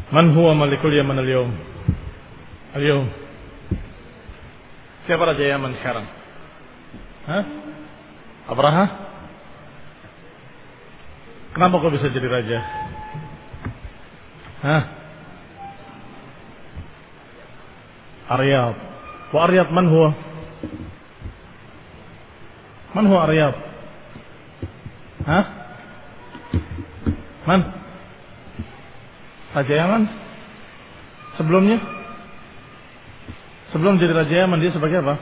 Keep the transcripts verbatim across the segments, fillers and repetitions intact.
Man huwa malikul Yaman al-yawm? Al-yawm. Siapa raja Yaman sekarang? Hah? Abraha? Kenapa kau bisa jadi raja? Hah? Aryab. Wa Aryab man huwa? Man huwa Aryab? Hah? Man? Raja Yaman? Sebelumnya? Sebelum jadi Raja Yaman dia sebagai apa?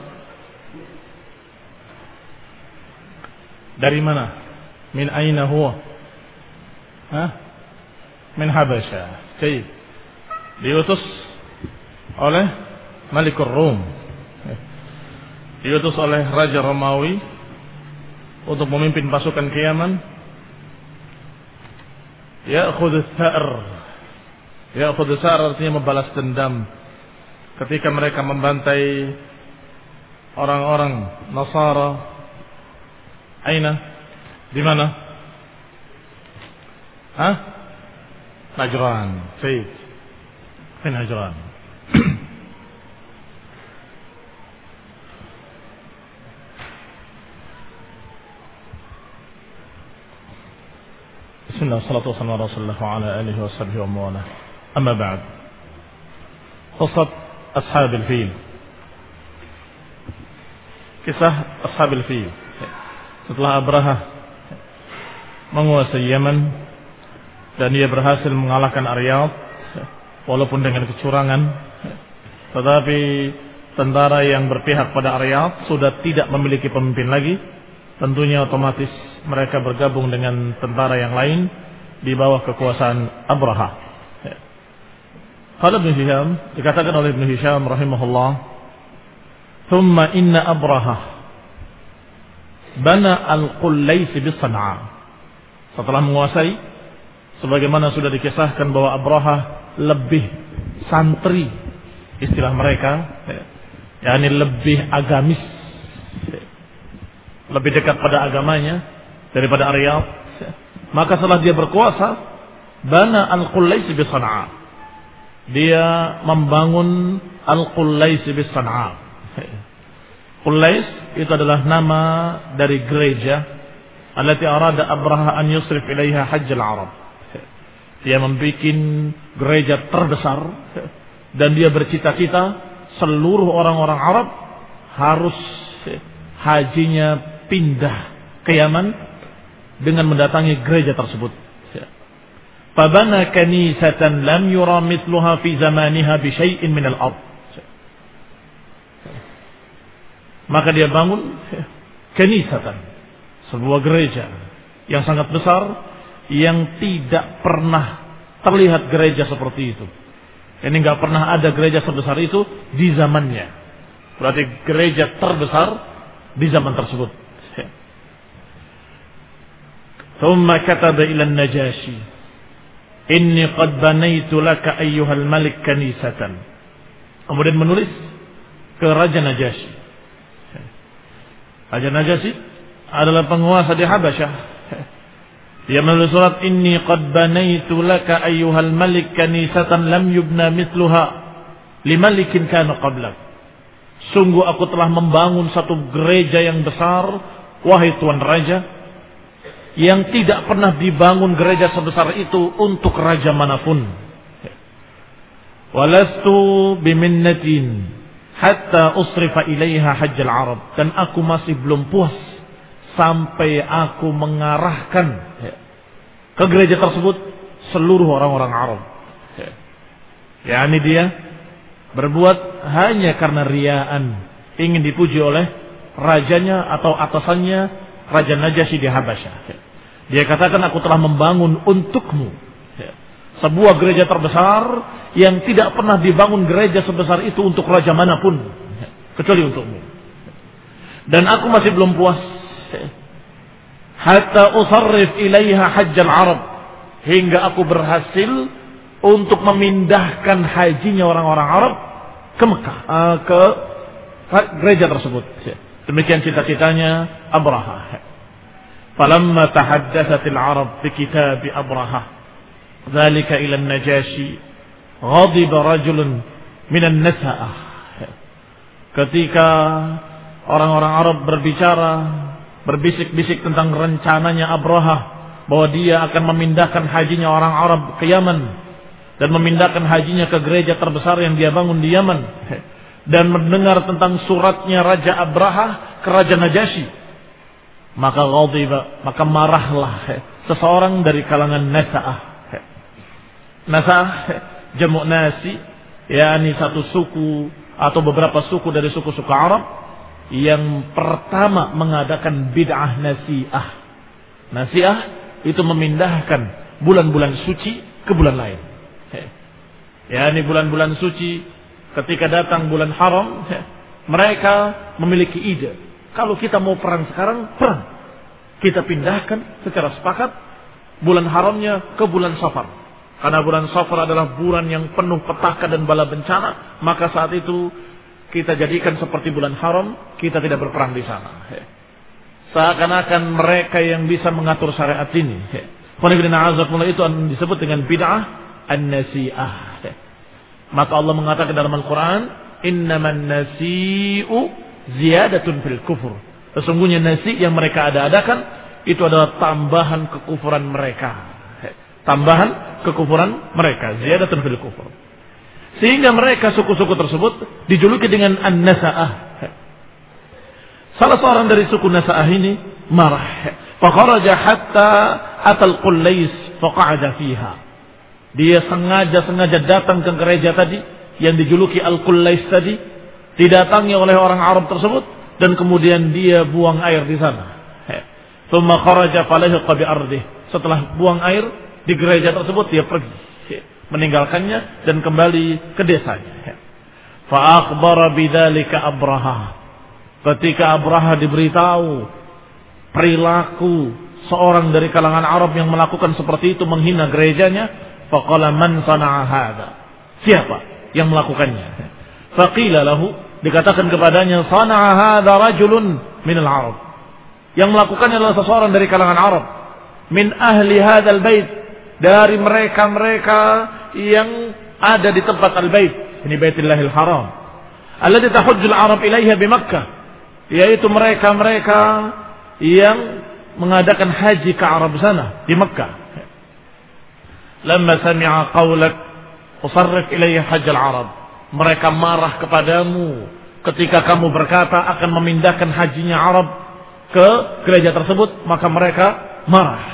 Dari mana? Min aina huwa? Hah? Min Habasyah. Baik. Diutus oleh Malikur Rum. Diutus oleh Raja Romawi untuk memimpin pasukan ke Yaman. Ya'khudhu ats-tsa'r. Ya'khudhu ats-tsa'r artinya membalas dendam ketika mereka membantai orang-orang Nasara. Aina? Di mana? Hah? Najran. Baik. Di Najran. Bismillah, salatu wassalamu ala Rasulillah wa ala alihi wa sahbihi wa mawalah. Amma ba'd. Qissat Ashabil Fil. Kisah Ashabil Fil. Setelah Abraha menguasai Yaman dan dia berhasil mengalahkan Aryab walaupun dengan kecurangan, tetapi tentara yang berpihak pada Aryab sudah tidak memiliki pemimpin lagi. Tentunya otomatis mereka bergabung dengan tentara yang lain di bawah kekuasaan Abraha. Qala Ibnu Hisham, dikatakan oleh Ibnu Hisham rahimahullah, "Tsumma inna Abraha bana al-Qullais bi San'a." Setelah menguasai, sebagaimana sudah dikisahkan bahwa Abraha lebih santri, istilah mereka, yakni lebih agamis, lebih dekat pada agamanya daripada Aryab. Maka setelah dia berkuasa, bana al-Qullais bi San'a. Dia membangun al-Qullais bi San'a. Qullais itu adalah nama dari gereja allati arada Abraha an yusrif ilaiha hajjal Arab. Dia membuat gereja terbesar dan dia bercita-cita seluruh orang-orang Arab harus hajinya pindah ke Yaman dengan mendatangi gereja tersebut. Fabana kanisatan lam yura mithluha fi zamaniha bi syai'in min al-ard. Maka dia bangun kanisatan, sebuah gereja yang sangat besar yang tidak pernah terlihat gereja seperti itu. Ini enggak pernah ada gereja sebesar itu di zamannya. Berarti gereja terbesar di zaman tersebut. Thumma kataba ila an-Najashi, inni qad banaitu laka ayyuhal malik kanisatan. Kemudian menulis ke Raja Najasyi. Raja Najasyi adalah penguasa di Habasyah. Dia menulis surat, inni qad banaitu laka ayyuhal malik kanisatan lam yubna mithluha limalikin kana qablak. Sungguh aku telah membangun satu gereja yang besar, wahai tuan raja, yang tidak pernah dibangun gereja sebesar itu untuk raja manapun. Walastu biminnatin hatta usrifa ilaiha hajjal Arab. Dan aku masih belum puas sampai aku mengarahkan ke gereja tersebut seluruh orang-orang Arab. yakni dia berbuat hanya karena riaan, ingin dipuji oleh rajanya atau atasannya, Raja Najasyi di Habasyah. Dia katakan, aku telah membangun untukmu sebuah gereja terbesar yang tidak pernah dibangun gereja sebesar itu untuk raja manapun kecuali untukmu. Dan aku masih belum puas hatta usarrif ilaiha hajjal Arab, hingga aku berhasil untuk memindahkan hajinya orang-orang Arab ke Mekah, ke gereja tersebut. Demikian cita-citanya Abraha. Falamma tahaddatsatil Arab bi kitab Abraha dzalika ila an-Najashi Ghadiba rajulun minan nasa'ah. Ketika orang-orang Arab berbicara, berbisik-bisik tentang rencananya Abraha bahwa dia akan memindahkan hajinya orang Arab ke Yaman dan memindahkan hajinya ke gereja terbesar yang dia bangun di Yaman, dan mendengar tentang suratnya Raja Abraha ke Raja Najasyi, maka ghadiba, maka marahlah seseorang dari kalangan Nasa'ah. Nasa'ah jamu nasi, yakni satu suku atau beberapa suku dari suku-suku Arab yang pertama mengadakan bid'ah nasi'ah. Nasi'ah itu memindahkan bulan-bulan suci ke bulan lain. yakni bulan-bulan suci, ketika datang bulan haram, mereka memiliki ide, kalau kita mau perang sekarang, perang. Kita pindahkan secara sepakat bulan haramnya ke bulan Safar. Karena bulan Safar adalah bulan yang penuh petaka dan bala bencana, maka saat itu kita jadikan seperti bulan haram, kita tidak berperang di sana. Seakan-akan mereka yang bisa mengatur syariat ini. Itu disebut dengan bid'ah an-nasi'ah. Maka Allah mengatakan dalam Al-Quran, innaman nasi'u ziyadatun fil kufur. Sesungguhnya nasi yang mereka ada-adakan itu adalah tambahan kekufuran mereka. Tambahan kekufuran mereka, ziyadatun fil kufur. Sehingga mereka suku-suku tersebut dijuluki dengan an-nasa'ah. Salah seorang dari suku Nasa'ah ini marah. Fakharaja hatta atal Qullais faqa'ada fiha. Dia sengaja-sengaja datang ke gereja tadi yang dijuluki Al-Qullais tadi, didatangi oleh orang Arab tersebut, dan kemudian dia buang air di sana. Thumma kharaja falahiqa bi ardih. Setelah buang air di gereja tersebut, dia pergi meninggalkannya dan kembali ke desanya. Fa akhbara bidzalika Abraha. Ketika Abraha diberitahu perilaku seorang dari kalangan Arab yang melakukan seperti itu, menghina gerejanya, faqala man sana'a hadza? Siapa yang melakukannya? Faqila lahu, dikatakan kepadanya, sana'a hadza rajulun minal Arab. Yang melakukannya adalah seseorang dari kalangan Arab, min ahli hadzal bait, dari mereka-mereka yang ada di tempat al-bait, ini Baitullahil Haram, alladzi tahujjul Arab ilaiha bi Makkah, yaitu mereka-mereka yang mengadakan haji ke Arab sana di Makkah. Lamma sami'a qaulak usarrif ilayya hajjal Arab, mereka marah kepadamu ketika kamu berkata akan memindahkan hajinya Arab ke gereja tersebut, maka mereka marah.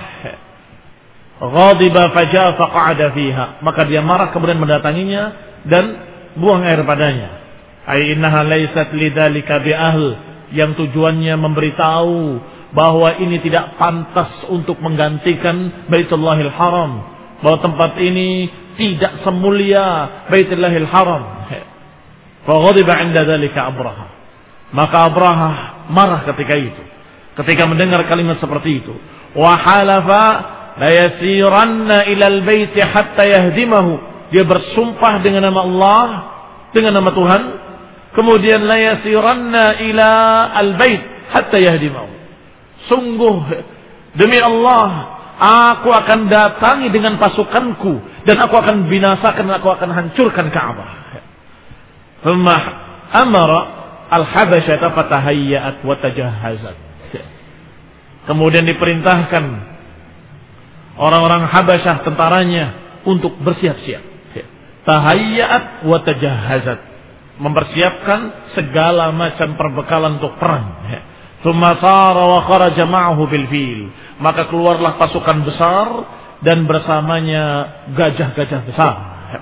Ghadiba faja'a faqa'ada fiha, maka dia marah kemudian mendatanginya dan buang air padanya. Ai innaha laysat lidzalika bi ahl, yang tujuannya memberitahu bahwa ini tidak pantas untuk menggantikan Baitullahil Haram, bahwa tempat ini tidak semulia Baitullahil Haram. Fa ghadiba 'inda dzalika Abraha, maka Abraha marah ketika itu, ketika mendengar kalimat seperti itu. Wa halafa la yasiranna ilal baiti hatta yahdimahu, dia bersumpah dengan nama Allah, dengan nama Tuhan, kemudian la yasiranna ila al-bait hatta yahdimahu, sungguh demi Allah aku akan datangi dengan pasukanku dan aku akan binasakan, aku akan hancurkan Ka'bah. Thumma amara al-habasyata fatahayyat wa tajahhazat, kemudian diperintahkan orang-orang Habasyah, tentaranya, untuk bersiap-siap. Tahayyat wa tajahhazat, mempersiapkan segala macam perbekalan untuk perang. Tsumma sara wa kharaja ma'ahu bil fil, maka keluarlah pasukan besar dan bersamanya gajah-gajah besar.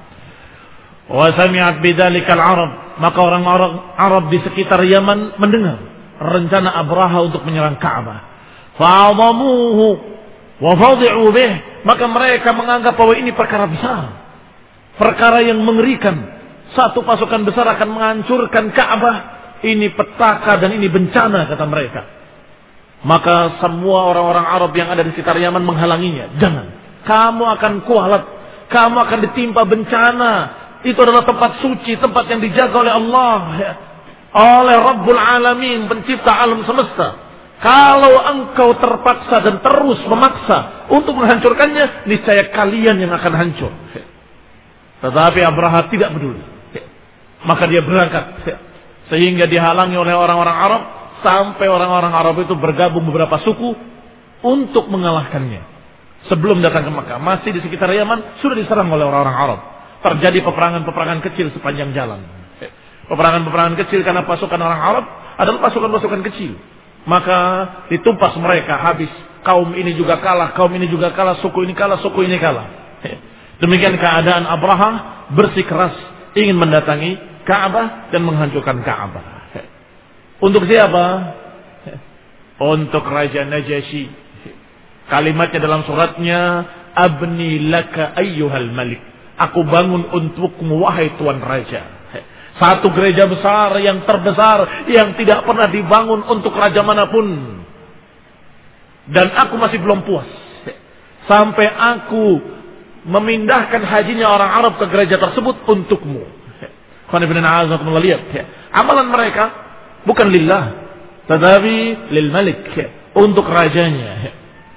Wa sami'at bidzalikal Arab, maka orang-orang Arab di sekitar Yaman mendengar rencana Abraha untuk menyerang Ka'bah. Fa'adhamuhu wa fadhi'u bih, maka mereka menganggap bahwa ini perkara besar, perkara yang mengerikan. Satu pasukan besar akan menghancurkan Ka'bah, ini petaka dan ini bencana, kata mereka. Maka semua orang-orang Arab yang ada di sekitar Yaman menghalanginya. Jangan, kamu akan kualat, kamu akan ditimpa bencana. Itu adalah tempat suci, tempat yang dijaga oleh Allah, oleh Rabbul Alamin, pencipta alam semesta. Kalau engkau terpaksa dan terus memaksa untuk menghancurkannya, niscaya kalian yang akan hancur. Tetapi Abraha tidak peduli. Maka dia berangkat. Sehingga dihalangi oleh orang-orang Arab. Sampai orang-orang Arab itu bergabung beberapa suku untuk mengalahkannya. Sebelum datang ke Mekah. Masih di sekitar Yaman sudah diserang oleh orang-orang Arab. Terjadi peperangan-peperangan kecil sepanjang jalan. Peperangan-peperangan kecil karena pasukan orang Arab adalah pasukan-pasukan kecil. Maka ditumpas mereka habis. Kaum ini juga kalah, kaum ini juga kalah, suku ini kalah, suku ini kalah. Demikian keadaan Abraha bersikeras ingin mendatangi Ka'bah dan menghancurkan Ka'bah. Untuk siapa? Untuk Raja Najasyi. Kalimatnya dalam suratnya, Abni laka ayyuhal malik. Aku bangun untukmu wahai Tuan Raja. Satu gereja besar yang terbesar yang tidak pernah dibangun untuk raja manapun. Dan aku masih belum puas. Sampai aku memindahkan hajinya orang Arab ke gereja tersebut untukmu. Lihat. Amalan mereka bukan lillah. Tetapi lil malik. Untuk rajanya.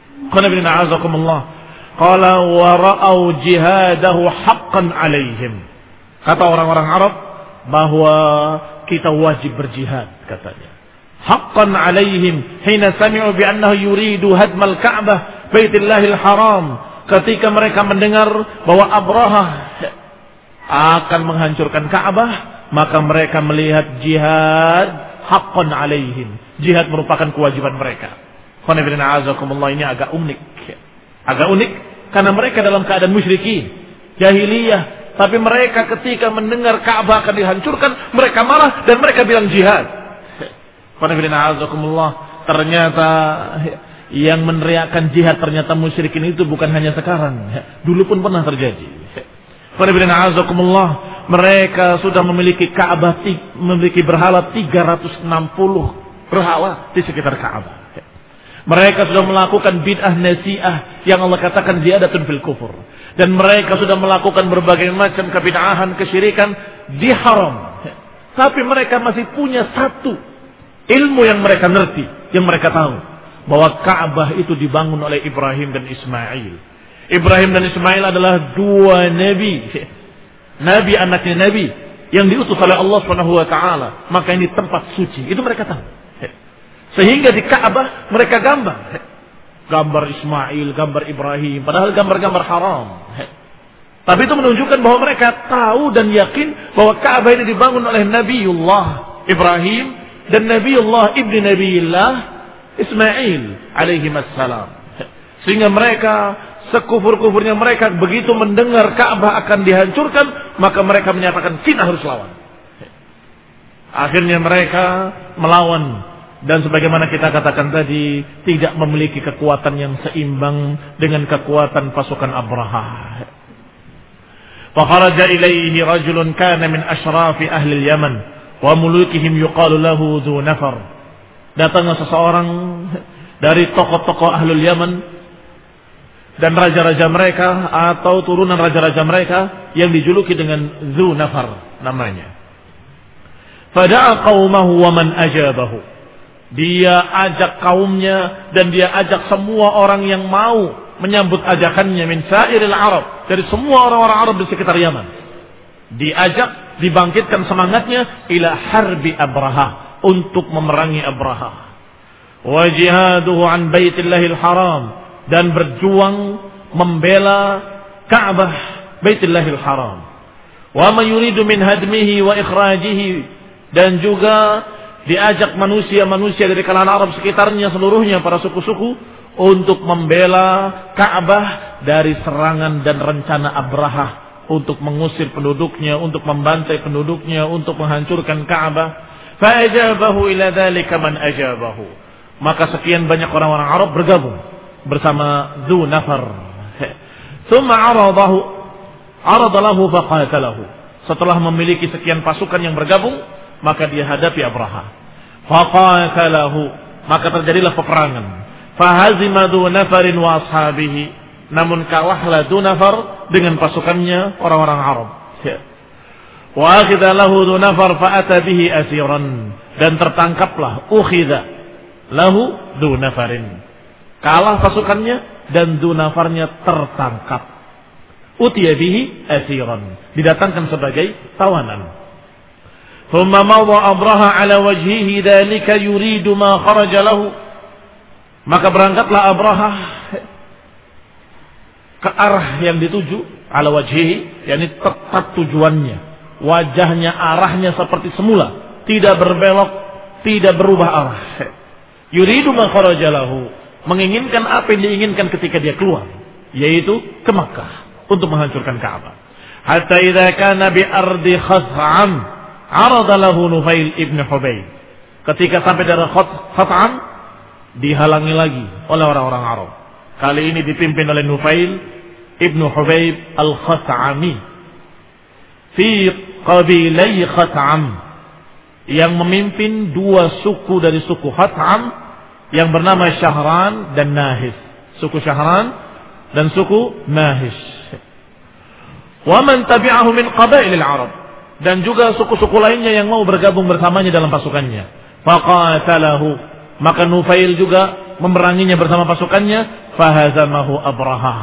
Qala wa ra'au jihadahu haqqan alaihim. Kata orang-orang Arab bahwa kita wajib berjihad katanya. Haqqan alaihim hina sami'u bi annahu yuridu hadmal Ka'bah Baitullahil Haram. Ketika mereka mendengar bahwa Abraha akan menghancurkan Ka'bah, maka mereka melihat jihad haqqan alaihim. Jihad merupakan kewajiban mereka. Ini agak unik. Agak unik karena mereka dalam keadaan musyrikin, jahiliyah, tapi mereka ketika mendengar Ka'bah akan dihancurkan, mereka marah dan mereka bilang jihad. Ternyata yang meneriakkan jihad ternyata musyrikin itu bukan hanya sekarang, dulu pun pernah terjadi. Mereka sudah memiliki Ka'bah, memiliki berhala tiga ratus enam puluh berhala di sekitar Ka'bah. Mereka sudah melakukan bid'ah nasi'ah yang Allah katakan ziyadatun fil kufur. Dan mereka sudah melakukan berbagai macam kebid'ahan, kesyirikan di haram. Tapi mereka masih punya satu ilmu yang mereka ngerti, yang mereka tahu. Bahwa Ka'bah itu dibangun oleh Ibrahim dan Ismail. Ibrahim dan Ismail adalah dua nabi. Nabi anaknya nabi yang diutus oleh Allah Subhanahu wa taala. Maka ini tempat suci. Itu mereka tahu. Sehingga di Ka'bah mereka gambar. Gambar Ismail, gambar Ibrahim. Padahal gambar-gambar haram. Tapi itu menunjukkan bahwa mereka tahu dan yakin bahwa Ka'bah ini dibangun oleh Nabiullah Ibrahim dan Nabiullah ibni Nabiullah Ismail alaihi wassalam. Sehingga mereka, sekufur-kufurnya mereka, begitu mendengar Ka'bah akan dihancurkan, maka mereka menyatakan kita harus lawan. Akhirnya mereka melawan. Dan sebagaimana kita katakan tadi, tidak memiliki kekuatan yang seimbang dengan kekuatan pasukan Abraha. Fakharaja ilaihi rajulun kana min ashrafi ahli al-Yaman wa mulukihim yuqalu lahu dhu nafar. Datanglah seseorang dari tokoh-tokoh ahlul Yaman dan raja-raja mereka atau turunan raja-raja mereka yang dijuluki dengan dhu nafar namanya. Fada'a qaumahu wa man ajabahu. Dia ajak kaumnya dan dia ajak semua orang yang mau menyambut ajakannya min sa'iril Arab, dari semua orang-orang Arab di sekitar Yaman. Diajak, dibangkitkan semangatnya ila harbi Abraha, untuk memerangi Abraha. Wa jihaduhu an Baitillahil Haram, dan berjuang membela Ka'bah Baitillahil Haram. Wa ma yuridu min hadmihi wa ikhrajihi, dan juga diajak manusia-manusia dari kalangan Arab sekitarnya seluruhnya, para suku-suku, untuk membela Ka'bah dari serangan dan rencana Abraha untuk mengusir penduduknya, untuk membantai penduduknya, untuk menghancurkan Ka'bah. Fa'ajabahu ila dzalika man ajabahu. Maka sekian banyak orang-orang Arab bergabung bersama dhu nafar. Tsumma 'aradahu 'arada lahu faqatalahu. Setelah memiliki sekian pasukan yang bergabung, maka dia hadapi Abraha. Faqatalahu, maka terjadilah peperangan. Fahazima dhu nafarin wa ashabihi, namun kalahlah dhu nafar dengan pasukannya orang-orang Arab. Wa akhidha lahu dhu nafar fa ata bihi asiran, dan tertangkaplah ukhidha lahu dhu nafarin. Kalah pasukannya dan dhu nafarnya tertangkap. Utiya bihi asiran, didatangkan sebagai tawanan. Thumma mawwa Abraha ala wajhihi dzalika yuridu ma kharaja lahu. Maka berangkatlah Abraha ke arah yang dituju, ala wajhihi, yakni tepat tujuannya. Wajahnya, arahnya seperti semula, tidak berbelok, tidak berubah arah. Yuridu ma kharaja lahu, menginginkan apa yang diinginkan ketika dia keluar, yaitu ke Makkah untuk menghancurkan Ka'bah. Hatta idza kana bi ardi Khat'am, arada lahu Nufail ibn Hubayb. Ketika sampai dari Khat'am, dihalangi lagi oleh orang-orang Arab. Kali ini dipimpin oleh Nufail ibn Hubayb al-Khat'ami fi qabilai Khat'am, yang memimpin dua suku dari suku Khat'am yang bernama Syahran dan Nahis. Suku Syahran dan suku Nahis. Wa man tabi'ahu min qabailil Arab, dan juga suku-suku lainnya yang mau bergabung bersamanya dalam pasukannya. Faqatalahu, maka Nufail juga memeranginya bersama pasukannya. Fahazamahu Abraha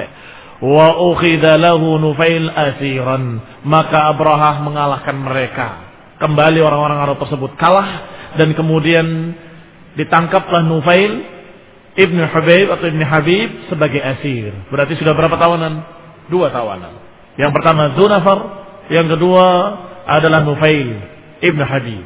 wa ukhidha lahu Nufail asiran, maka Abraha mengalahkan mereka. Kembali orang-orang Arab tersebut kalah, dan kemudian ditangkaplah Nufail ibn Hubayb atau ibn Habib sebagai asir. Berarti sudah berapa tawanan? Dua tawanan. Yang pertama Dzunafar, yang kedua adalah Nufail ibn Habib.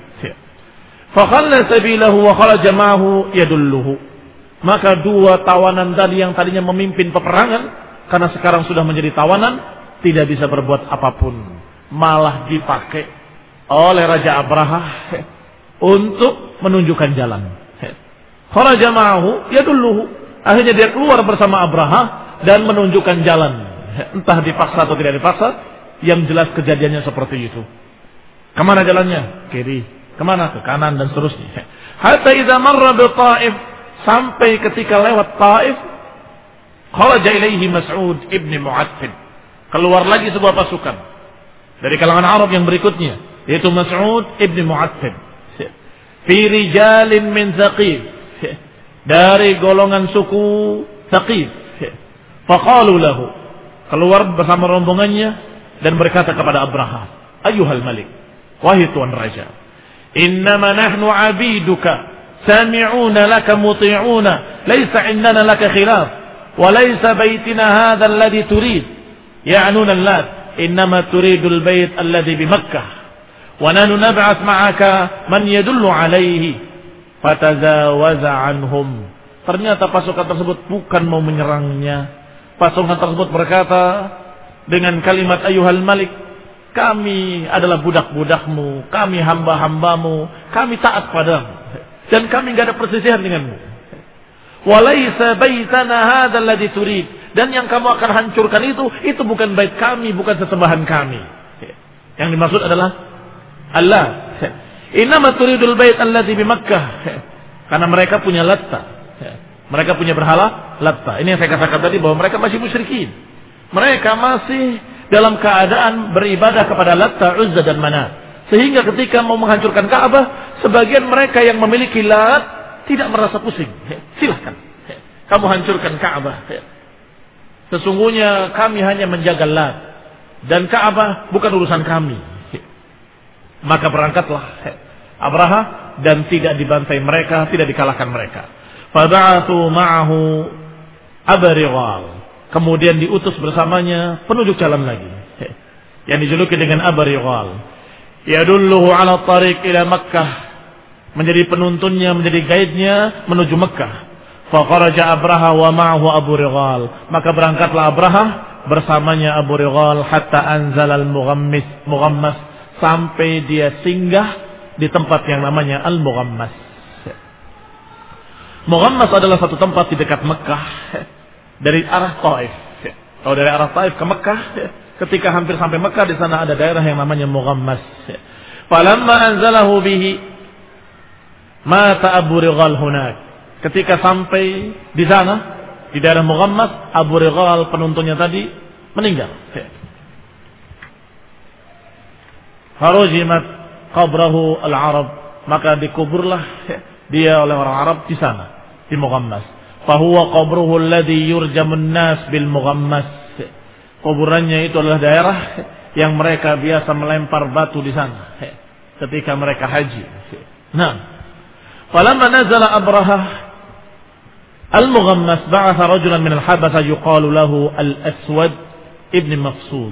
Fa khalla sabilahu wa kharaja ma'ahu yadulluhu. Maka dua tawanan tadi yang tadinya memimpin peperangan, karena sekarang sudah menjadi tawanan, tidak bisa berbuat apapun, malah dipakai oleh Raja Abraha untuk menunjukkan jalan. Kharaja ma'ahu yadulluhu. Akhirnya dia keluar bersama Abraha dan menunjukkan jalan. Entah dipaksa atau tidak dipaksa, yang jelas kejadiannya seperti itu. Kemana jalannya? Kiri. Kemana? Ke kanan dan seterusnya. Hatta idza marra bi Taif, sampai ketika lewat Taif, kharaja ilaihi Mas'ud ibn Mu'attib. Keluar lagi sebuah pasukan dari kalangan Arab yang berikutnya, yaitu Mas'ud ibn Mu'attib. Fi rijalin min Thaqif, dari golongan suku Thaqif. Faqalu lahu, keluar bersama rombongannya dan berkata kepada Abraha, Ayyuhal Malik, wahai Tuan Raja, innama nahnu abiduka, sami'una laka muti'una, laysa indana laka khilaf, wa laysa baytina hadha alladhi turid, ya'nuna allat, innama turidul bayt alladhi bi Makkah, wa nahnu nab'ath ma'aka man yadullu alayhi, fatazawaza anhum. Ternyata pasukan tersebut bukan mau menyerangnya. Pasukan tersebut berkata dengan kalimat Ayyuhal Malik, kami adalah budak-budakmu, kami hamba-hambamu, kami taat padamu, dan kami tidak ada perselisihan denganmu. Walaysa baitana hadzal ladzi turid, dan yang kamu akan hancurkan itu, itu bukan bait kami, bukan sesembahan kami. Yang dimaksud adalah Allah. Innama turidul bait alladzi bi Makkah, karena mereka punya Latta. Mereka punya berhala Latta. Ini yang saya katakan tadi, bahwa mereka masih musyrikin. Mereka masih dalam keadaan beribadah kepada Latta, Uzza dan Manat. Sehingga ketika mau menghancurkan Ka'bah, sebagian mereka yang memiliki Lat tidak merasa pusing. Silahkan, kamu hancurkan Ka'bah. Sesungguhnya kami hanya menjaga Lat, dan Ka'bah bukan urusan kami. Maka berangkatlah Abraha, dan tidak dibantai mereka, tidak dikalahkan mereka. Faba'athu ma'ahu Aba Righal. Kemudian diutus bersamanya penunjuk jalan lagi, yang dijuluki dengan Aba Righal. Yadulluhu ala tariq ila Makkah, menjadi penuntunnya, menjadi guide-nya menuju Makkah. Fa kharaja Abraha wa ma'ahu Abu Righal. Maka berangkatlah Abraha bersamanya Abu Righal hatta anzal al-Mughammis, Mughammas, sampai dia singgah di tempat yang namanya Al-Mughammas. Mughammas adalah satu tempat di dekat Mekah dari arah Taif. Kalau dari arah Taif ke Mekah, ketika hampir sampai Mekah, di sana ada daerah yang namanya Mughammas. Falamma anzalahu bihi mata Abu Righal hunak. Ketika sampai di sana, di daerah Mughammas, Abu Righal penuntunnya tadi meninggal. Harujimat qabrahu al-Arab, maka dikuburlah dia oleh orang Arab di sana, di Mughammas. Fahuwa qabruhu alladhi yurjamun nas bil Mughammas. Kuburannya itu adalah daerah yang mereka biasa melempar batu di sana ketika mereka haji. Nah, falamma nazala Abrahah al-Mughammas ba'atha rajulan min al-Habasah yuqalu lahu al-Aswad ibn Mafsud.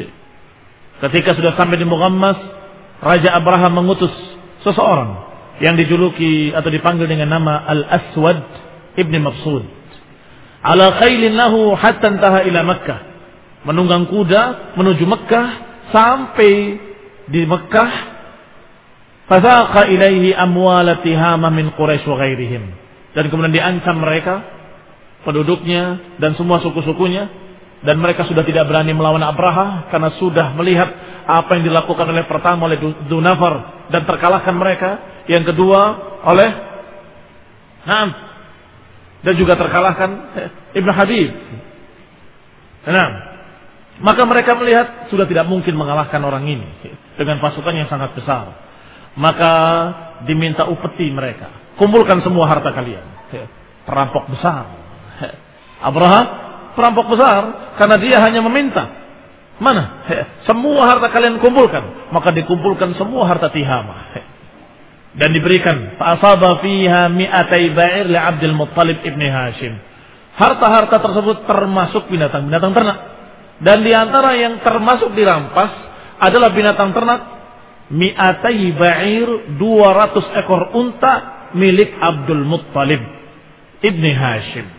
Ketika sudah sampai di Mughammas, Raja Abrahah mengutus seseorang yang dijuluki atau dipanggil dengan nama Al-Aswad ibn Mafsud. Ala khailin lahu hatta intaha ila Makkah. Menunggang kuda menuju Mekah, sampai di Mekah fasaqa ilaihi amwala Tihamah min Quraisy wa ghairihim. Dan kemudian diancam mereka, penduduknya dan semua suku-sukunya, dan mereka sudah tidak berani melawan Abraha karena sudah melihat apa yang dilakukan oleh pertama oleh Dunafar dan terkalahkan mereka, yang kedua oleh Naam dan juga terkalahkan Ibn Habib. Naam. Maka mereka melihat sudah tidak mungkin mengalahkan orang ini dengan pasukan yang sangat besar. Maka diminta upeti mereka, kumpulkan semua harta kalian. Perampok besar. Abraha perampok besar karena dia hanya meminta. Mana? Semua harta kalian kumpulkan. Maka dikumpulkan semua harta Tihamah dan diberikan. Fa'asaba fiha mi'atai ba'ir li Abdul Muttalib ibn Hashim. Harta-harta tersebut termasuk binatang-binatang ternak. Dan di antara yang termasuk dirampas adalah binatang ternak mi'atai ba'ir, dua ratus ekor unta milik Abdul Muttalib ibn Hashim.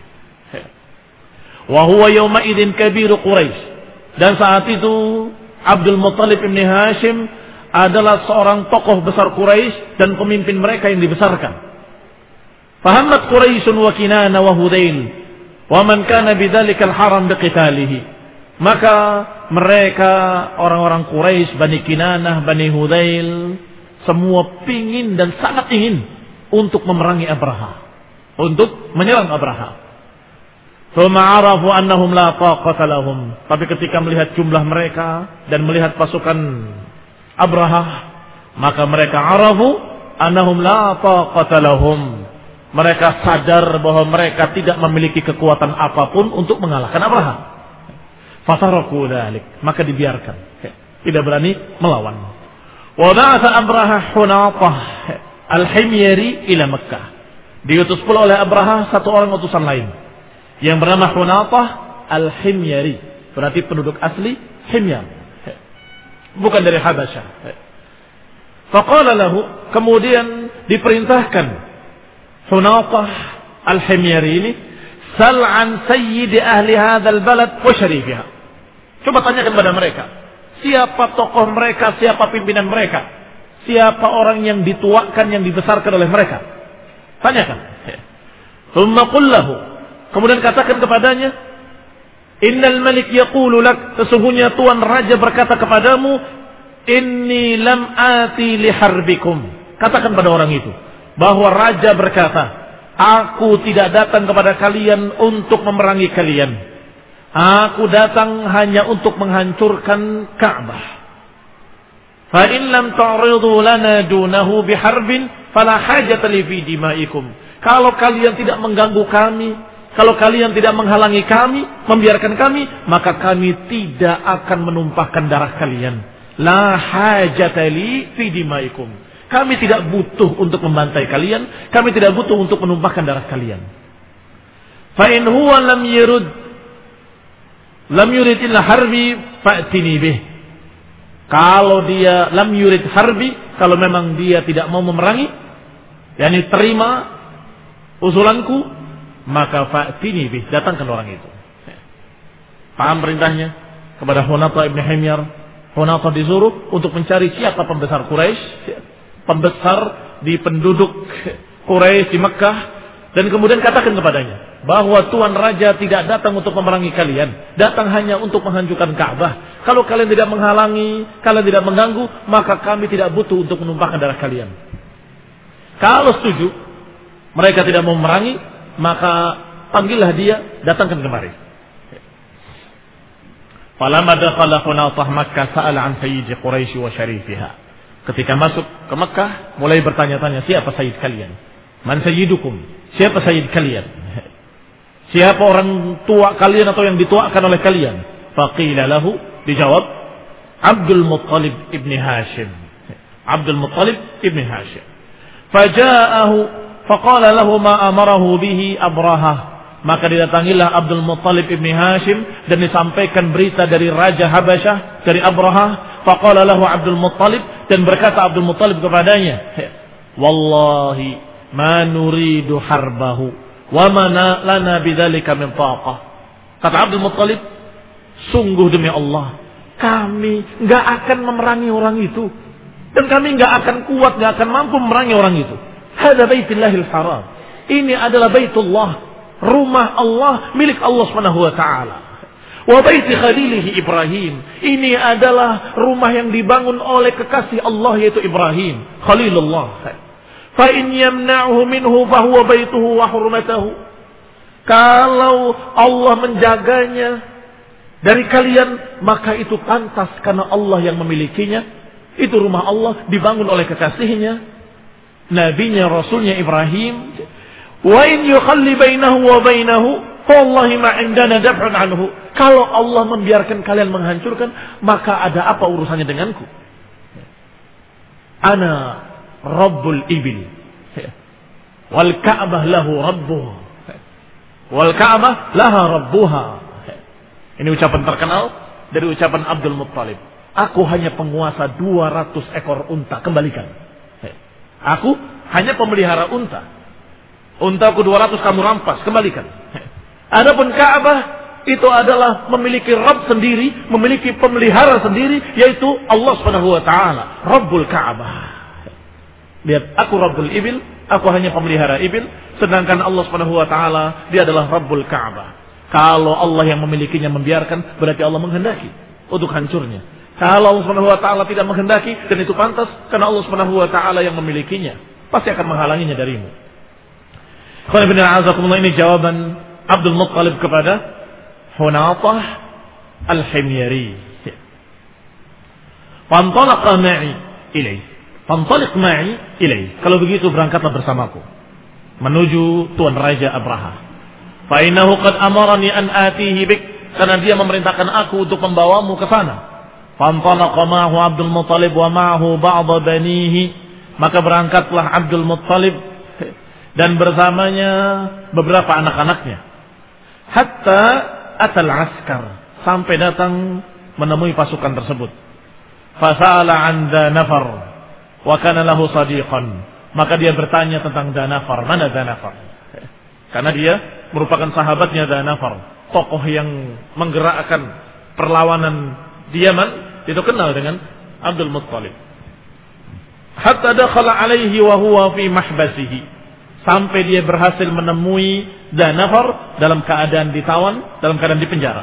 Wa huwa yawma idzin kabiru Quraisy. Dan saat itu Abdul Muttalib ibn Hashim adalah seorang tokoh besar Quraisy dan pemimpin mereka yang dibesarkan. Fahammat Quraisyun wa Kinana wa Hudail wa man kana bidzalikal haram biqitalihi. Maka mereka orang-orang Quraisy, Bani Kinanah, Bani Hudail, semua pingin dan sangat ingin untuk memerangi Abraha, untuk menyerang Abraha. Tsumma arafu annahum la taqata lahum. Tapi ketika melihat jumlah mereka dan melihat pasukan Abraha, maka mereka arafu annahum la taqata lahum. Mereka sadar bahwa mereka tidak memiliki kekuatan apapun untuk mengalahkan Abraha. Fataraku dzalik, maka dibiarkan, tidak berani melawan. Wa ba'atha Abraha Hunatah al-Himyari ila Makkah. Diutus pula oleh Abraha satu orang utusan lain yang bernama Hunatah al-Himyari, berarti penduduk asli Himyar, bukan dari Habasyah. Faqala lahu, kemudian diperintahkan Hunatah al-Himyari ini, sal an sayyidi ahli hadzal balad wa syarifiha. Coba tanyakan kepada mereka, siapa tokoh mereka, siapa pimpinan mereka, siapa orang yang dituakan, yang dibesarkan oleh mereka. Tanyakan. Tsumma qul lahu, kemudian katakan kepadanya, innal malik yaqulu lak, sesungguhnya tuan raja berkata kepadamu, inni lam ati li harbikum. Katakan pada orang itu bahwa raja berkata, aku tidak datang kepada kalian untuk memerangi kalian. Aku datang hanya untuk menghancurkan Ka'bah. Fa in lam ta'ridu lana dunahu biharbin fala hajata li fi dimaikum. Kalau kalian tidak mengganggu kami, kalau kalian tidak menghalangi kami, membiarkan kami, maka kami tidak akan menumpahkan darah kalian. La hajata li fi dimaikum. Kami tidak butuh untuk membantai kalian, kami tidak butuh untuk menumpahkan darah kalian. Fa in huwa lam yurid lam yurid illa harbi fa'tini bih. Kalau dia lam yurid harbi, kalau memang dia tidak mau memerangi, yakni terima usulanku, maka fa'tini bih, datangkan orang itu. Paham perintahnya kepada Hunatah ibn Himyar? Hunatah disuruh untuk mencari siapa pembesar Quraisy, pembesar di penduduk Quraisy di Mekah, dan kemudian katakan kepadanya bahwa tuan raja tidak datang untuk memerangi kalian, datang hanya untuk menghancurkan Ka'bah. Kalau kalian tidak menghalangi, kalian tidak mengganggu, maka kami tidak butuh untuk menumpahkan darah kalian. Kalau setuju, mereka tidak mau memerangi, maka panggillah dia, datangkan kemari. Falamma dakhala Hunatah Makkah sa'ala an sayyidi Quraisy wa syarifiha. Ketika masuk ke Makkah, mulai bertanya-tanya, siapa sayyid kalian? Man sayyidukum? Siapa sayyid kalian? Siapa orang tua kalian atau yang dituakan oleh kalian? Faqila lahu, dijawab, Abdul Muttalib ibn Hashim. Abdul Muttalib ibn Hashim. Faja'ahu faqala lahu ma amarahu bihi Abrahah. Maka didatangilah Abdul Muttalib ibn Hashim dan disampaikan berita dari Raja Habasyah, dari Abrahah. Faqala lahu Abdul Muttalib, dan berkata Abdul Muttalib kepadanya, wallahi ma nuridu harbahu wa ma lana bidzalika min taqah. Kata Abdul Muttalib, sungguh demi Allah, kami enggak akan memerangi orang itu, dan kami enggak akan kuat, enggak akan mampu memerangi orang itu. Hada baitullahil haram. Ini adalah baitullah, rumah Allah, milik Allah Subhanahu wa taala. Wa baiti khalilihi Ibrahim. Ini adalah rumah yang dibangun oleh kekasih Allah, yaitu Ibrahim, Khalilullah. Fa in yamna'hu minhu fa huwa baituhu wa hurmatuhu. Kalau Allah menjaganya dari kalian, maka itu pantas karena Allah yang memilikinya. Itu rumah Allah, dibangun oleh kekasihnya, nabinya, rasulnya Ibrahim. Wa in yukhalli bainahu wa bainahu wallahi ma indana daf'un anhu. Kalau Allah membiarkan kalian menghancurkan, maka ada apa urusannya denganku? Ana Rabbul Ibil wal Ka'bah lahu rabbuh wal Ka'bah laha rabbuha. Ini ucapan terkenal dari ucapan Abdul Muttalib. Aku hanya penguasa dua ratus ekor unta, kembalikan. Aku hanya pemelihara unta. Untaku dua ratus kamu rampas, kembalikan. Adapun Ka'bah itu adalah memiliki Rabb sendiri, memiliki pemelihara sendiri, yaitu Allah Subhanahu wa taala, Rabbul Ka'bah. Lihat, aku Rabbul Ibil, aku hanya pemelihara ibil, sedangkan Allah Subhanahu wa taala dia adalah Rabbul Ka'bah. Kalau Allah yang memilikinya membiarkan, berarti Allah menghendaki untuk hancurnya. Kalau Allah Subhanahu wa taala tidak menghendaki, dan itu pantas karena Allah Subhanahu wa taala yang memilikinya, pasti akan menghalanginya darimu. Ini jawaban Abdul Muttalib kepada Hunatah Al-Himyari. Fantalaqa ma'i ilaih. Fantaliq ma'i ilaih. Kalau begitu berangkatlah bersamaku menuju Tuan Raja Abraha. Fa innahu qad amarani an atihi bik. Karena dia memerintahkan aku untuk membawamu ke sana. Fantalaqa ma'ahu Abdul Muttalib wa ma'ahu ba'd banihi. Maka berangkatlah Abdul Muttalib dan bersamanya beberapa anak-anaknya. Hatta atal askar, sampai datang menemui pasukan tersebut. Fasala an Danafar wa kana lahu sadiqan. Maka dia bertanya tentang Danafar. Mana Danafar? Karena dia merupakan sahabatnya Danafar, tokoh yang menggerakkan perlawanan di Yaman, itu kenal dengan Abdul Muttalib. Hatta dakhala alaihi wa huwa fi mahbasihi. Sampai dia berhasil menemui Danafar dalam keadaan ditawan, dalam keadaan dipenjara.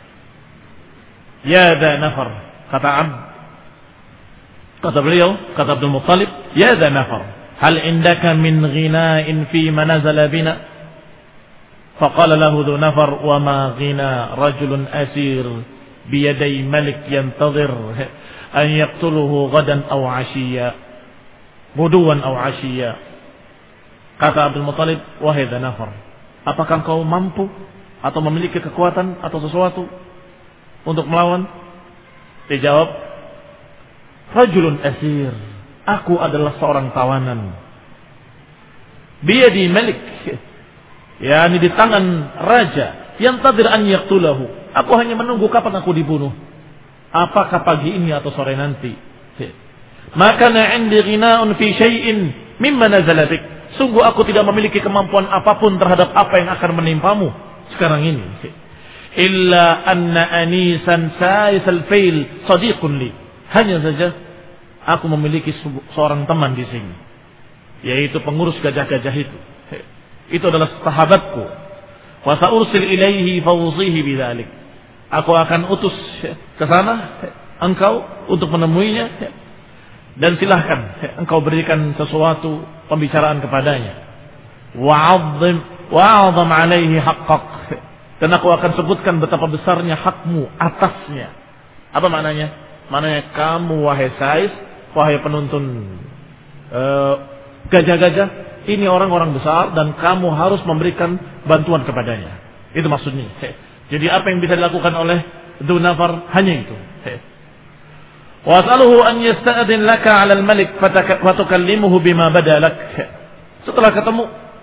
Ya Danafar, kata Abd, kata beliau, kata Abdul Muttalib, ya Danafar, hal indaka min ghina'in fi ma nazala bina? Faqala lahu Danafar, wa ma ghina rajulun asir biyaday malik yantazir an yaqtuluhu gadan aw ashiya, buduwan aw ashiya. Kata Abdul Muttalib, wahai Danafar, apakah kau mampu atau memiliki kekuatan atau sesuatu untuk melawan? Dijawab, rajulun asir, aku adalah seorang tawanan. Biyadi malik, yakni di tangan raja, yang tadir an yaqtulahu. Aku hanya menunggu kapan aku dibunuh. Apakah pagi ini atau sore nanti? Maka na 'indi ghina'un fi syai'in mimma nazala bik. Sungguh aku tidak memiliki kemampuan apapun terhadap apa yang akan menimpamu sekarang ini. Illa anna anisan sa'isal fail sadiqun li. Hanya saja aku memiliki seorang teman di sini, yaitu pengurus gajah-gajah itu. Itu adalah sahabatku. Wa sa'ursil ilaihi fawzihi bidzalik. Aku akan utus ke sana engkau untuk menemuinya, dan silahkan engkau berikan sesuatu pembicaraan kepadanya. Wa'adzim wa'adzam alaihi haqqak. Dan aku akan sebutkan betapa besarnya hakmu atasnya. Apa maknanya? Maknanya kamu wahai Sais, wahai penuntun uh, gajah-gajah, ini orang-orang besar dan kamu harus memberikan bantuan kepadanya. Itu maksudnya. Jadi apa yang bisa dilakukan oleh Dzunafar hanya itu. Was'aluhu an yasta'dhin laka 'ala al-malik fatukallimuhu bima badalak. Setelah ketemu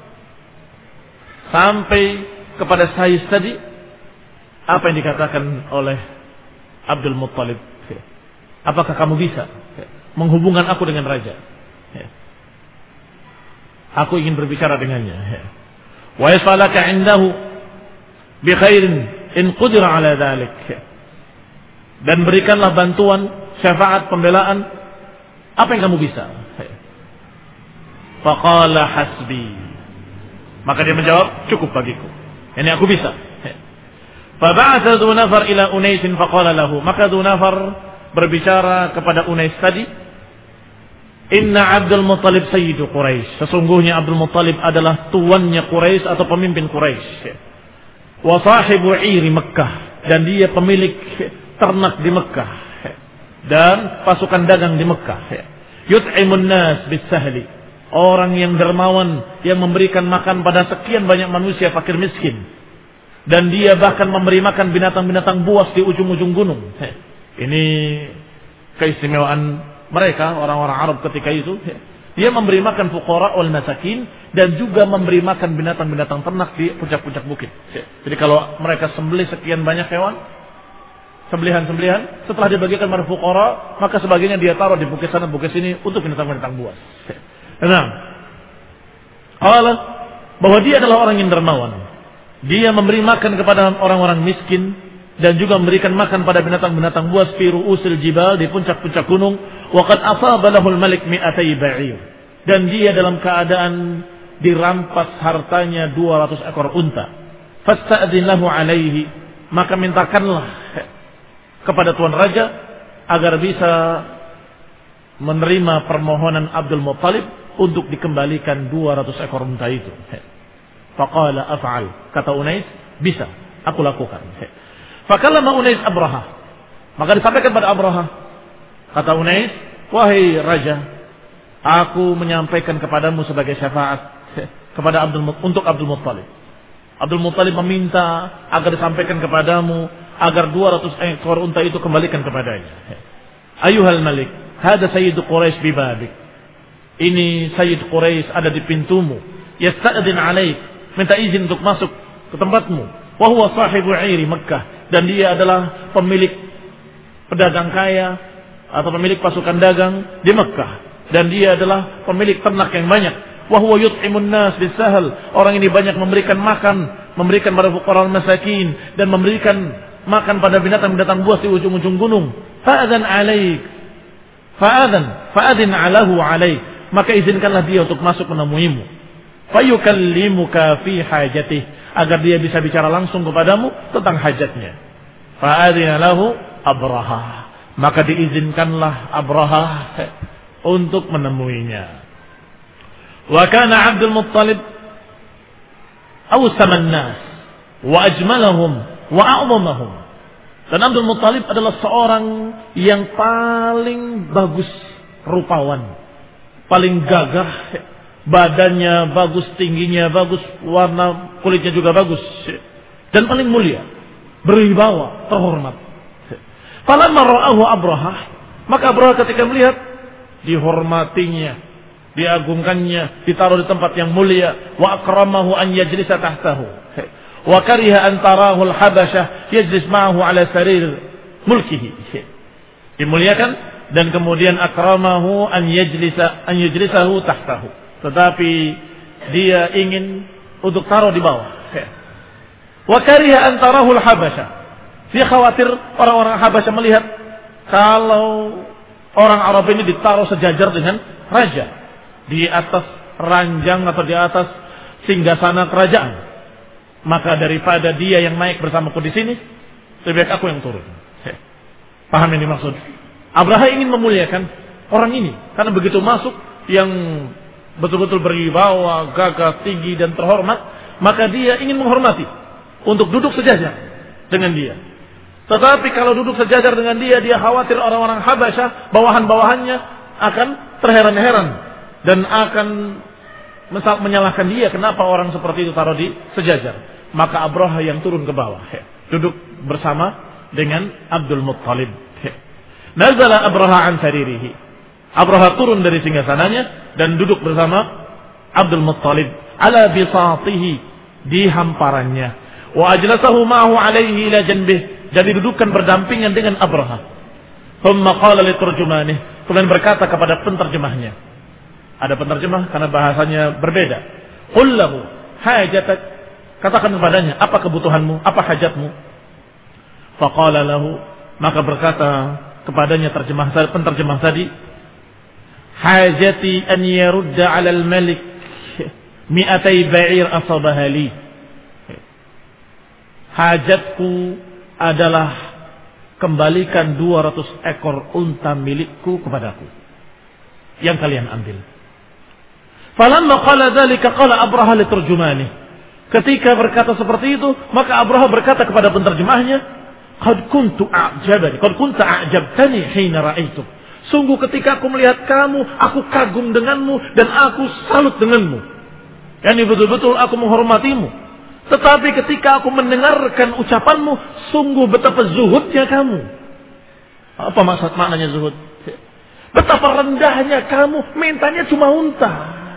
sampai kepada Sa'id tadi, apa yang dikatakan oleh Abdul Muttalib? Apakah kamu bisa menghubungkan aku dengan raja? Aku ingin berbicara dengannya. Wa yas'alaka 'indahu bi khairin in qudira 'ala dhalik. Dan berikanlah bantuan, syafaat, pembelaan, apa yang kamu bisa. Faqala hasbi. Maka dia menjawab, cukup bagiku. Ini aku bisa. Faba'atha Dzunafar ila Unais faqala lahu. Maka Dzunafar berbicara kepada Unais tadi, Inna Abdul Muttalib sayyidu Quraisy. Sesungguhnya Abdul Muttalib adalah tuannya Quraisy atau pemimpin Quraisy. Wa sahibu 'iri Makkah, dan dia pemilik ternak di Makkah dan pasukan dagang di Makkah. Yut'imun nas bis-sahli. Orang yang dermawan yang memberikan makan pada sekian banyak manusia fakir miskin. Dan dia bahkan memberi makan binatang-binatang buas di ujung-ujung gunung. Ini keistimewaan mereka, orang-orang Arab ketika itu. Dia memberi makan fuqara wal masakin dan juga memberi makan binatang-binatang ternak di puncak-puncak bukit. Jadi kalau mereka sembelih sekian banyak hewan, sembelihan-sembelihan, setelah dibagikan pada fuqara, maka sebagiannya dia taruh di bukit sana, bukit sini untuk binatang-binatang buas. Nah, Allah bahwa dia adalah orang yang dermawan. Dia memberi makan kepada orang-orang miskin dan juga memberikan makan pada binatang-binatang buas fi ru'usil jibal, di puncak-puncak gunung. Wa qad asaba lahul malik mi'atai ba'ir. Dan dia dalam keadaan dirampas hartanya dua ratus ekor unta. Fasta'dzin lahu alaihi. Maka mintakanlah kepada tuan raja agar bisa menerima permohonan Abdul Muttalib untuk dikembalikan dua ratus ekor unta itu. Faqala af'al. Kata Unais, bisa, aku lakukan. Fakallama Unais Abraha. Maka disampaikan pada Abraha. Kata Unais, wahai raja, aku menyampaikan kepadamu sebagai syafaat kepada Abdul untuk Abdul Muttalib. Abdul Muttalib meminta agar disampaikan kepadamu agar dua ratus ekor unta itu kembalikan kepadanya. Ayuhal malik, hada sayyidu Quraisy bibabik. Ini Sayyid Quraisy ada di pintumu. Yasta'dzin alaik, minta izin untuk masuk ke tempatmu. Wa huwa sahibu 'iri Makkah, dan dia adalah pemilik pedagang kaya atau pemilik pasukan dagang di Makkah, dan dia adalah pemilik ternak yang banyak. Wa huwa yut'imun nas bis-sahl. Orang ini banyak memberikan makan, memberikan pada fuqara masakin dan memberikan makan pada binatang-binatang buas di ujung-ujung gunung. Fa'adzan alaik. Fa'adzan, fa'adzin alahu alaik. Maka izinkanlah dia untuk masuk menemuimu. Fayukallimuka fi hajatih, agar dia bisa bicara langsung kepadamu tentang hajatnya. Fa'adzina lahu Abraha. Maka diizinkanlah Abraha untuk menemuinya. Wa kana Abdul Muttalib awsaman nas wa ajmalahum wa a'zamahum. Dan Abdul Muttalib adalah seorang yang paling bagus rupawan, paling gagah, badannya bagus, tingginya bagus, warna kulitnya juga bagus, dan paling mulia, berwibawa, terhormat. Falamma ra'ahu Abraha, maka Abraha ketika melihat, dihormatinya, diagungkannya, ditaruh di tempat yang mulia, wa akramahu an yajlisa tahtahu, wa kariha an tarahu al-habasyah yajlis ma'ahu ala sarir mulkihi. Dimuliakan dan kemudian akramahu an yajlisa an yajlisahu tahtahu. Tetapi dia ingin untuk taruh di bawah. Wa kariha an tarahu al-habasyah. Dia khawatir orang-orang Habasyah melihat kalau orang Arab ini ditaruh sejajar dengan raja di atas ranjang atau di atas singgasana kerajaan. Maka daripada dia yang naik bersamaku di sini, lebih baik aku yang turun. Paham yang dimaksud? Abraha ingin memuliakan orang ini karena begitu masuk yang betul-betul berwibawa, gagah, tinggi dan terhormat, maka dia ingin menghormati untuk duduk sejajar dengan dia. Tetapi kalau duduk sejajar dengan dia, dia khawatir orang-orang Habasyah, bawahan-bawahannya akan terheran-heran dan akan menyalahkan dia kenapa orang seperti itu taruh di sejajar. Maka Abraha yang turun ke bawah, duduk bersama dengan Abdul Muttalib. Nazala Abraha an saririhi. Abraha turun dari singgasananya dan duduk bersama Abdul Muttalib ala bisatihi, di hamparannya. Wa ajlasahu ma'ahu alaihi ila janbih, jadi dudukkan berdampingan dengan Abraha. Thumma qala li turjumanih, kemudian berkata kepada penterjemahnya. Ada penterjemah karena bahasanya berbeda. Qul lahu hajatak, katakan kepadanya apa kebutuhanmu, apa hajatmu. Faqala lahu, maka berkata kepadanya terjemah penterjemah tadi, hajati an yarudda 'ala al-malik mi'atai ba'ir asabaha li. Hajatku adalah kembalikan dua ratus ekor unta milikku kepadaku yang kalian ambil. Falamma qala dzalika qala Abraha li turjumani. Ketika berkata seperti itu, maka Abraha berkata kepada penterjemahnya, qad kuntu a'jabani, qad kunta a'jabtani hina ra'aituk. Sungguh ketika aku melihat kamu, aku kagum denganmu dan aku salut denganmu. Yani betul-betul aku menghormatimu. Tetapi ketika aku mendengarkan ucapanmu, sungguh betapa zuhudnya kamu. Apa maksud maknanya zuhud? Betapa rendahnya kamu, mintanya cuma unta.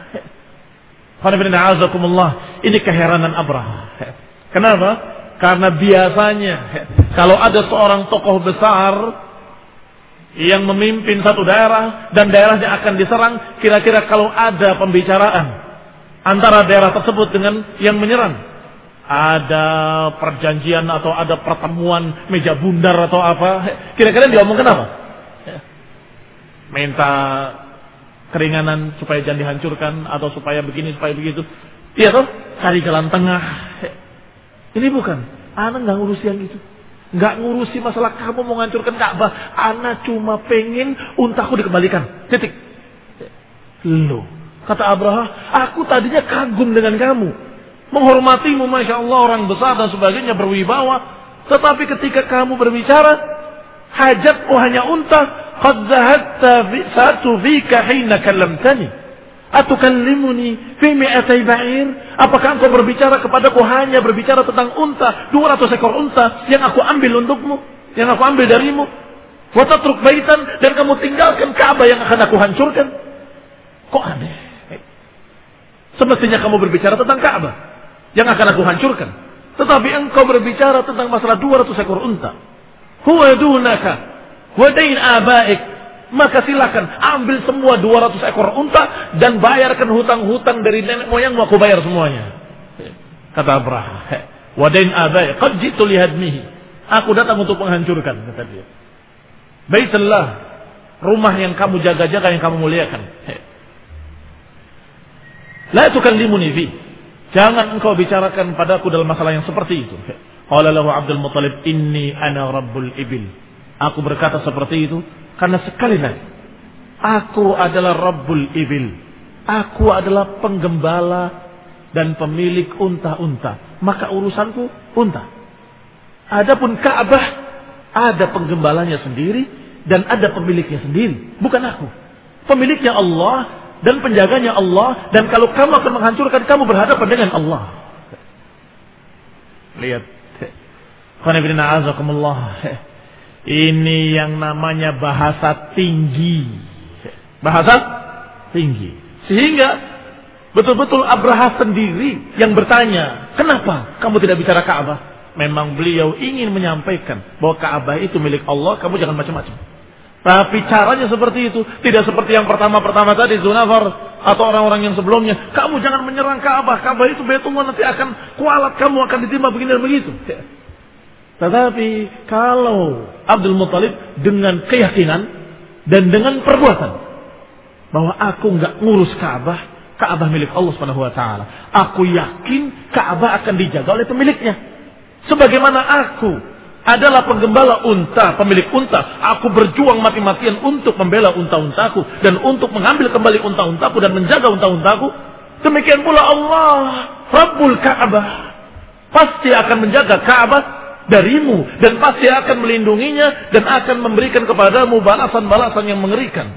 Ini keheranan Abraha. Kenapa? Karena biasanya kalau ada seorang tokoh besar yang memimpin satu daerah dan daerahnya akan diserang, kira-kira kalau ada pembicaraan antara daerah tersebut dengan yang menyerang, ada perjanjian atau ada pertemuan meja bundar atau apa, kira-kira dia ngomong kenapa? Minta keringanan supaya jangan dihancurkan atau supaya begini supaya begitu. Iya toh, cari jalan tengah. Ini bukan, anak nggak ngurusi yang itu, nggak ngurusi masalah kamu mau menghancurkan Ka'bah. Anak cuma pengen untaku dikembalikan. Titik. Loh, kata Abraha, aku tadinya kagum dengan kamu, menghormatimu, masya Allah, orang besar dan sebagainya, berwibawa. Tetapi ketika kamu berbicara, hajatku hanya unta. Qad zahatta satu fika hina kallamtani atukallimuni fi mi'atai ba'ir. Apakah engkau berbicara kepadaku hanya berbicara tentang unta, dua ratus ekor unta yang aku ambil untukmu, yang aku ambil darimu. Wa tatruk baitan, dan kamu tinggalkan Ka'bah yang akan aku hancurkan. Kok aneh? Semestinya kamu berbicara tentang Ka'bah yang akan aku hancurkan, tetapi engkau berbicara tentang masalah dua ratus ekor unta. Huwa dunaka wadain abaik, maka silakan ambil semua dua ratus ekor unta dan bayarkan hutang-hutang dari nenek moyangmu, aku bayar semuanya. Kata Abraha, wadain abaik qad jitu lihadmihi, aku datang untuk menghancurkan, kata dia. Baitullah, rumah yang kamu jaga-jaga, yang kamu muliakan. La tukallimuni fi, jangan engkau bicarakan padaku dalam masalah yang seperti itu. Qala lahu Abdul Muttalib, inni ana rabbul ibil. Aku berkata seperti itu karena sekali lagi, aku adalah Rabbul Ibil. Aku adalah penggembala dan pemilik unta-unta. Maka urusanku unta. Adapun Ka'bah, ada penggembalanya sendiri dan ada pemiliknya sendiri. Bukan aku. Pemiliknya Allah dan penjaganya Allah. Dan kalau kamu akan menghancurkan, kamu berhadapan dengan Allah. Lihat. Qanibina azakumullah. Ini yang namanya bahasa tinggi. Bahasa tinggi. Sehingga betul-betul Abraha sendiri yang bertanya, kenapa kamu tidak bicara Ka'bah? Memang beliau ingin menyampaikan bahwa Ka'bah itu milik Allah, kamu jangan macam-macam. Tapi caranya seperti itu. Tidak seperti yang pertama-pertama tadi, Zunafar atau orang-orang yang sebelumnya. Kamu jangan menyerang Ka'bah. Ka'bah itu Baitullah, nanti akan kualat, kamu akan ditimpa begini dan begitu. Tetapi kalau Abdul Muttalib dengan keyakinan dan dengan perbuatan bahwa aku nggak ngurus Ka'bah, Ka'bah milik Allah Subhanahu wa taala. Aku yakin Ka'bah akan dijaga oleh pemiliknya. Sebagaimana aku adalah penggembala unta, pemilik unta, aku berjuang mati-matian untuk membela unta-untaku dan untuk mengambil kembali unta-untaku dan menjaga unta-untaku. Demikian pula Allah, Rabbul Ka'bah, pasti akan menjaga Ka'bah darimu dan pasti akan melindunginya dan akan memberikan kepadamu balasan-balasan yang mengerikan.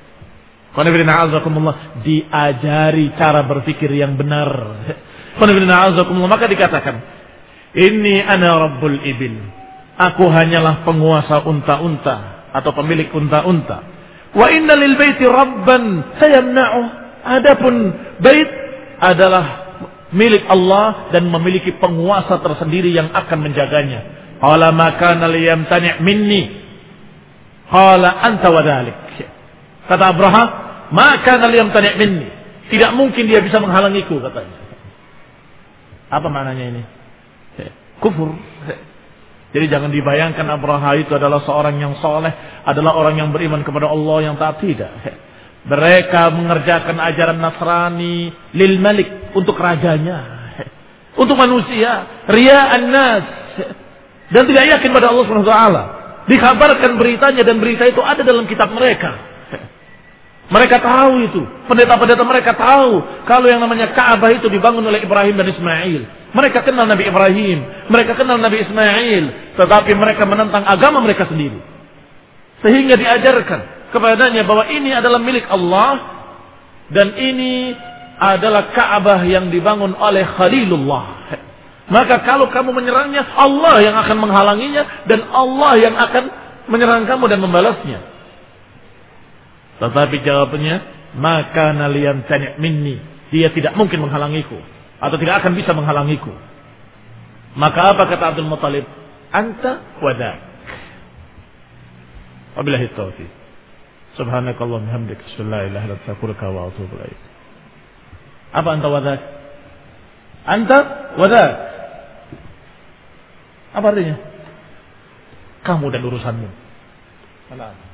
Diajari cara berpikir yang benar. Maka dikatakan, ini ana Rabbul Ibil. Aku hanyalah penguasa unta-unta atau pemilik unta-unta. Wa inna lil baiti rabban sayamna'uh. Adapun bait adalah milik Allah dan memiliki penguasa tersendiri yang akan menjaganya. Qala ma kana liyamtani' minni. Qala anta wa dhalik. Kata Abraha, ma kana liyamtani' minni. Tidak mungkin dia bisa menghalangiku, katanya. Apa maknanya ini? Kufur. Jadi jangan dibayangkan Abraha itu adalah seorang yang soleh, adalah orang yang beriman kepada Allah yang taat, tidak. Mereka mengerjakan ajaran Nasrani lil malik, untuk rajanya, untuk manusia, riya'an nas, dan tidak yakin pada Allah Subhanahu wa taala. Dikabarkan beritanya dan berita itu ada dalam kitab mereka. Mereka tahu itu, pendeta-pendeta mereka tahu kalau yang namanya Ka'bah itu dibangun oleh Ibrahim dan Ismail. Mereka kenal Nabi Ibrahim, mereka kenal Nabi Ismail, tetapi mereka menentang agama mereka sendiri. Sehingga diajarkan kepadanya bahwa ini adalah milik Allah dan ini adalah Ka'bah yang dibangun oleh Khalilullah. Maka kalau kamu menyerangnya, Allah yang akan menghalanginya dan Allah yang akan menyerang kamu dan membalasnya. Tetapi jawabannya, maka nalian tanya minni, dia tidak mungkin menghalangiku atau tidak akan bisa menghalangiku. Maka apa kata Abdul Muttalib? Anta wadak. Wabillahi taufiq. Subhanakallahumma hamdika, asyhadu an la ilaha illa anta, astaghfiruka wa atubu ilaik. Apa anta wadak? Anta wadak. Apa artinya? Kamu dan urusanmu. Salam.